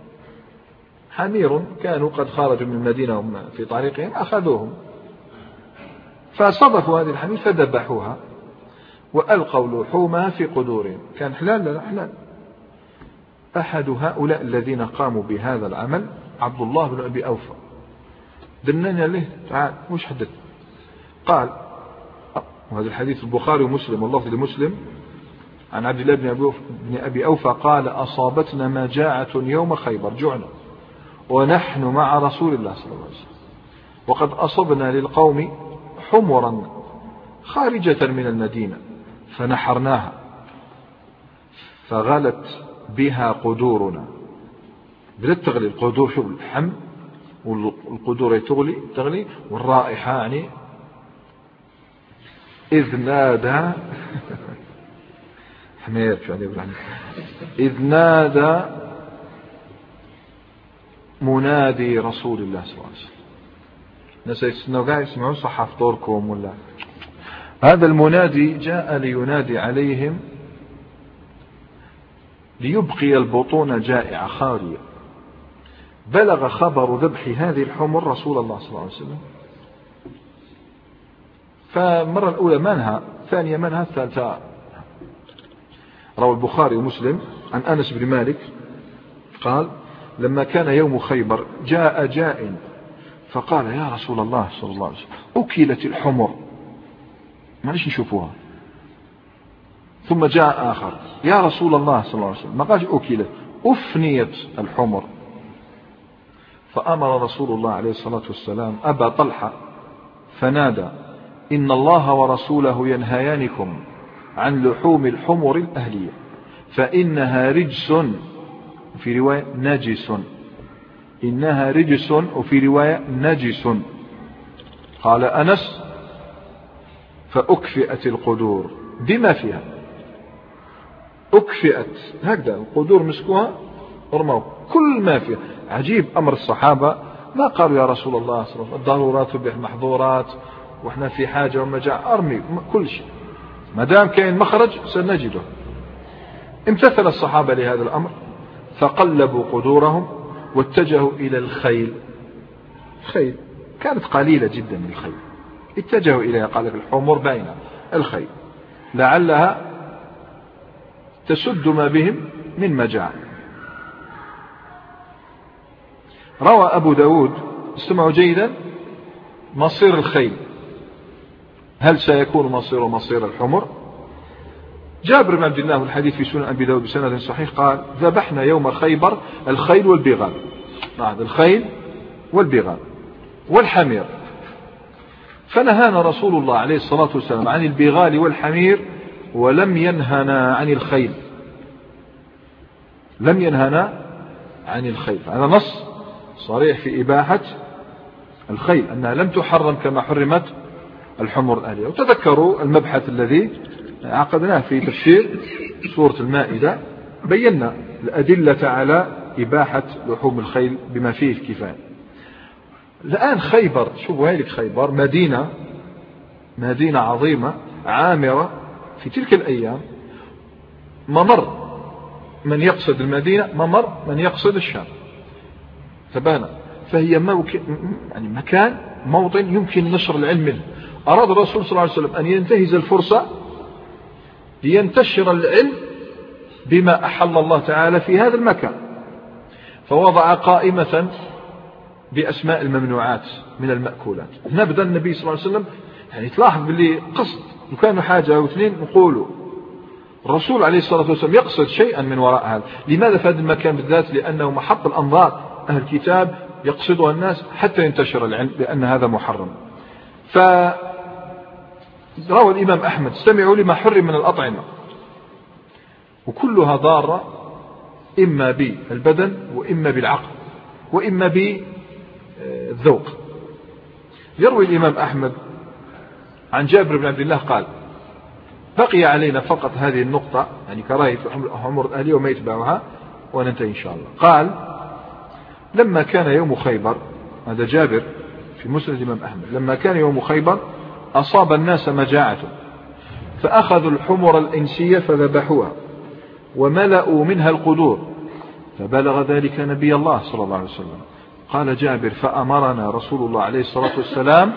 حمير كانوا قد خرجوا من المدينة هم في طريقهم أخذوهم، فصدفوا هذه الحمير فذبحوها وألقوا لحومها في قدورهم. كان حلال؟ لا حلال. أحد هؤلاء الذين قاموا بهذا العمل عبد الله بن أبي أوفى، دننا له تعال وش حدث؟ قال، وهذا الحديث البخاري ومسلم واللفظ لمسلم عن عبد الله بن أبي أوفى قال أصابتنا مجاعة يوم خيبر، جعنا ونحن مع رسول الله صلى الله عليه وسلم، وقد أصبنا للقوم حمرا خارجة من المدينة فنحرناها فغلت بها قدورنا بدأت تغلي القدور، شوف الحم والقدور تغلي تغلي والرائحة يعني. إذ نادى حمير شو يعني بالعمل. إذ نادى منادي رسول الله صلى الله عليه وسلم. الناس يستنوا قاعد يسمعون صح فطوركم ولا. هذا المنادي جاء لينادي عليهم ليبقي البطون جائعة خالية. بلغ خبر ذبح هذه الحمر رسول الله صلى الله عليه وسلم، فالمرة الأولى منها، ثانية منها، الثالثة. روى البخاري ومسلم عن أنس بن مالك قال لما كان يوم خيبر جاء جاء فقال يا رسول الله صلى الله عليه وسلم أكلت الحمر، معلش نشوفوها. ثم جاء آخر يا رسول الله صلى الله عليه وسلم، ما قالش أكلت، أفنيت الحمر. فأمر رسول الله عليه الصلاة والسلام أبا طلحة فنادى إن الله ورسوله ينهيانكم عن لحوم الحمر الأهلية فإنها رجس، في رواية نجس، إنها رجس، وفي رواية نجس. قال أنس فأكفئت القدور بما فيها، أكفئت هكذا القدور مسكوها ارموا كل ما فيها. عجيب أمر الصحابة، ما قالوا يا رسول الله صلى الله عليه وسلم الضرورات تبيح المحظورات وإحنا في حاجة ومجاعة، أرمي كل شيء ما دام كاين مخرج سنجده. امتثل الصحابة لهذا الأمر فقلبوا قدورهم واتجهوا إلى الخيل. الخيل كانت قليلة جدا من الخيل، اتجهوا إليها. قال لك الحمر باينة، الخيل لعلها تسد ما بهم من مجاعة. روى أبو داود، استمعوا جيدا، مصير الخيل، هل سيكون مصير مصير الحمر؟ جابر بن عبد الله والحديث في سنن أبي داود بسند صحيح قال ذبحنا يوم خيبر الخيل والبغال، نعم الخيل والبغال والحمير، فنهانا رسول الله عليه الصلاة والسلام عن البغال والحمير ولم ينهنا عن الخيل، لم ينهنا عن الخيل. هذا نص صريح في إباحة الخيل، أنها لم تحرم كما حرمت الحمر الأهلية. وتذكروا المبحث الذي عقدناه في تفسير سورة المائدة، بينا الأدلة على إباحة لحوم الخيل بما فيه الكفاية. الآن خيبر، شوفوا هيك خيبر مدينة مدينة عظيمة عامرة في تلك الأيام، ممر من يقصد المدينة، ممر من يقصد الشام، تبانا. فهي موك... يعني مكان موطن يمكن نشر العلم منه. أراد الرسول صلى الله عليه وسلم أن ينتهز الفرصة لينتشر العلم بما أحل الله تعالى في هذا المكان، فوضع قائمة بأسماء الممنوعات من المأكولات. نبدأ النبي صلى الله عليه وسلم يعني تلاحظ باللي قصد، وكانوا حاجة أو اثنين نقولوا الرسول عليه الصلاة والسلام يقصد شيئا من وراء هذا. لماذا في هذا المكان بالذات؟ لأنه محط الأنظار، أهل الكتاب يقصدها الناس حتى ينتشر العلم بأن هذا محرم. فروى الإمام أحمد استمعوا لما حرم من الأطعمة وكلها ضارة، إما بالبدن وإما بالعقل وإما بالذوق. يروي الإمام أحمد عن جابر بن عبد الله قال بقي علينا فقط هذه النقطة، يعني كراهية الحمر الأهلية وما يتبعها، وننتهي إن شاء الله. قال لما كان يوم خيبر، هذا جابر في مسند الإمام أحمد، لما كان يوم خيبر أصاب الناس مجاعة فأخذوا الحمر الإنسية فذبحوها وملأوا منها القدور، فبلغ ذلك نبي الله صلى الله عليه وسلم. قال جابر فأمرنا رسول الله عليه الصلاة والسلام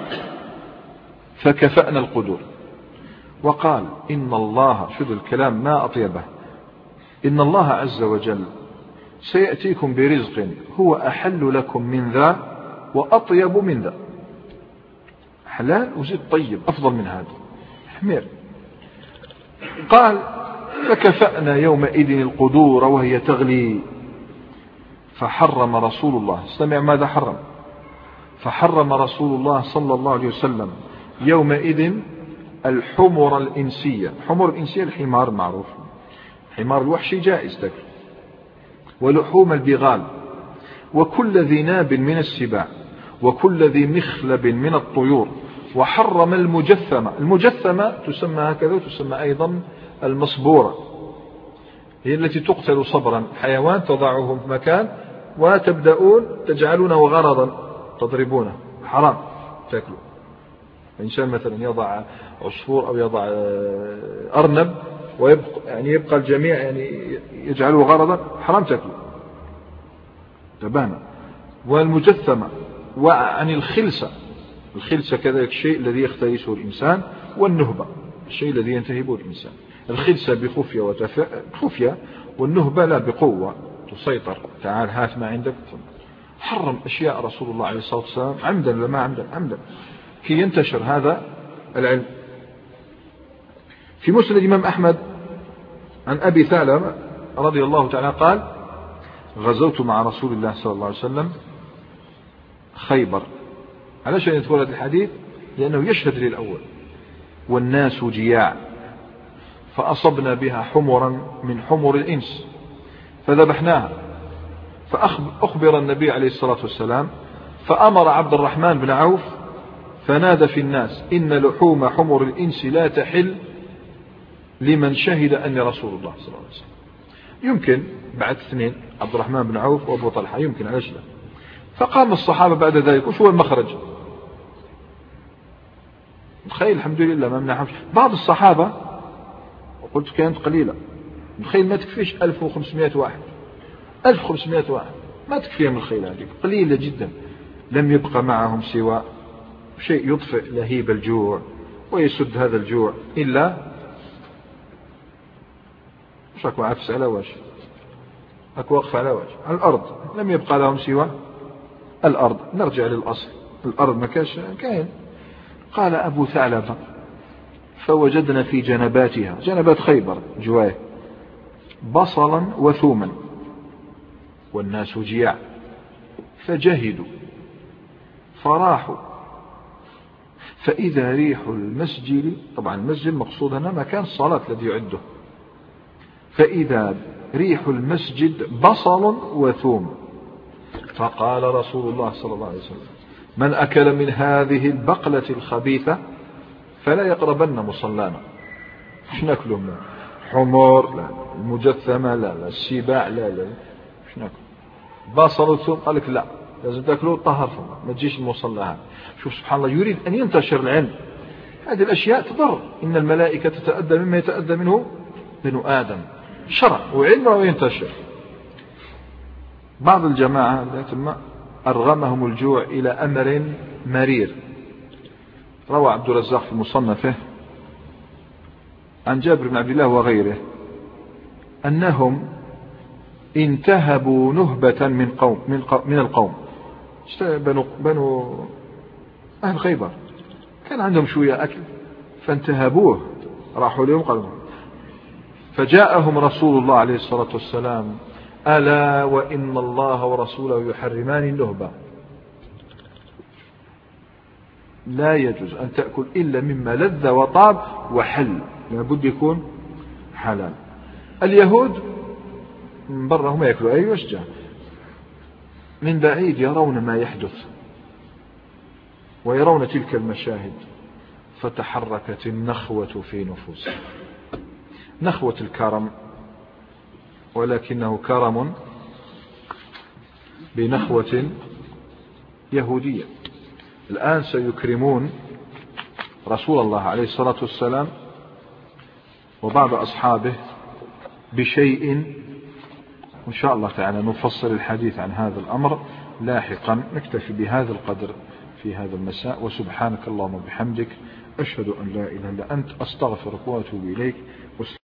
فكفأنا القدور، وقال إن الله، شد الكلام ما أطيبه، إن الله عز وجل سيأتيكم برزق هو أحل لكم من ذا وأطيب من ذا، حلال وزيد طيب أفضل من هذا حمير. قال فكفأنا يومئذ القدور وهي تغلي، فحرم رسول الله، استمع ماذا حرم، فحرم رسول الله صلى الله عليه وسلم يومئذ الحمر الإنسية. حمر الإنسية الحمار معروف، حمار الوحشي جائز تاكل، ولحوم البغال وكل ذي ناب من السباع وكل ذي مخلب من الطيور، وحرم المجثمة. المجثمة تسمى هكذا وتسمى أيضا المصبورة، هي التي تقتل صبرا، حيوان تضعه في مكان وتبدأون تجعلونه غرضا تضربونه، حرام تأكله. الإنسان مثلا يضع عصفور أو يضع أرنب ويبقى يعني يبقى الجميع يعني يجعله غرضا، حرام تأكله، تبانا. والمجثمة وعن الخلسة، الخلسة كذلك الشيء الذي يختلسه الإنسان، والنهبة الشيء الذي ينتهبه الإنسان. الخلسة بخفية وتف... خفية، والنهبة لا بقوة تسيطر، تعال هات ما عندك. حرم أشياء رسول الله عليه الصلاة والسلام عمدا لما عمدا عمدا كي ينتشر هذا العلم. في مسند الإمام أحمد عن أبي ثعلبة رضي الله تعالى قال: غزوت مع رسول الله صلى الله عليه وسلم خيبر. علاش يذكر هذا الحديث؟ لأنه يشهد للأول. والناس جياع، فأصبنا بها حمرا من حمر الإنس فذبحناها، فأخبر النبي عليه الصلاة والسلام، فأمر عبد الرحمن بن عوف فنادى في الناس: إن لحوم حمر الإنس لا تحل لمن شهد أني رسول الله صلى الله عليه وسلم. يمكن بعد اثنين، عبد الرحمن بن عوف وأبو طلحة، يمكن علاش لا. فقام الصحابة بعد ذلك، وش هو المخرج؟ تخيل، الحمد لله ما منعهمش. بعض الصحابة وقلت كانت قليلة، تخيل ما تكفيش ألف وخمسمائة واحد، ألف وخمسمائة واحد ما تكفيهم الخيل هذه، قليلة جدا. لم يبقى معهم سوى شيء يطفئ لهيب الجوع ويسد هذا الجوع، إلا مش أكو عفس على وجه، أكو وقف على وجه، على الأرض. لم يبقى لهم سوى الأرض. نرجع للأصل، الأرض ما كاش كاين. قال أبو ثعلبة: فوجدنا في جنباتها، جنبات خيبر جواه، بصلا وثوما والناس جياع، فجهدوا فراحوا، فإذا ريح المسجد، طبعا المسجد مقصود هنا مكان الصلاة الذي يعده، فإذا ريح المسجد بصل وثوم. فقال رسول الله صلى الله عليه وسلم: من أكل من هذه البقلة الخبيثة فلا يقربن مصلانا. مش ناكله من حمر، لا المجثمة، لا لا السباع، لا لا مش ناكله. بصل وثوم قال لك لا، لازم تاكله طهر فما، ما تجيش المصلى هذا. شوف سبحان الله، يريد أن ينتشر العلم. هذه الأشياء تضر، إن الملائكة تتأذى مما يتأذى منه بنو آدم، شرع وعلم وينتشر. بعض الجماعة ثم أرغمهم الجوع إلى أمر مرير. روى عبد الرزاق في مصنفه عن جابر بن عبد الله وغيره أنهم انتهبوا نهبة من قوم من, قوم من القوم، بنو, بنو أهل خيبر، كان عندهم شوية أكل فانتهبوه، راحوا لهم قالوا. فجاءهم رسول الله عليه الصلاة والسلام: ألا وإن الله ورسوله يحرمان النهبة، لا يجوز أن تأكل إلا مما لذ وطاب وحل، لابد يكون حلال. اليهود من برا هم يأكلوا أي وشجة، من بعيد يرون ما يحدث ويرون تلك المشاهد، فتحركت النخوة في نفوسهم، نخوة الكرم، ولكنه كرم بنخوة يهودية. الآن سيكرمون رسول الله عليه الصلاة والسلام وبعض أصحابه بشيء، إن شاء الله تعالى نفصل الحديث عن هذا الأمر لاحقا. نكتفي بهذا القدر في هذا المساء، وسبحانك اللهم وبحمدك، أشهد أن لا إله إلا أنت، أستغفرك وأتوب إليك.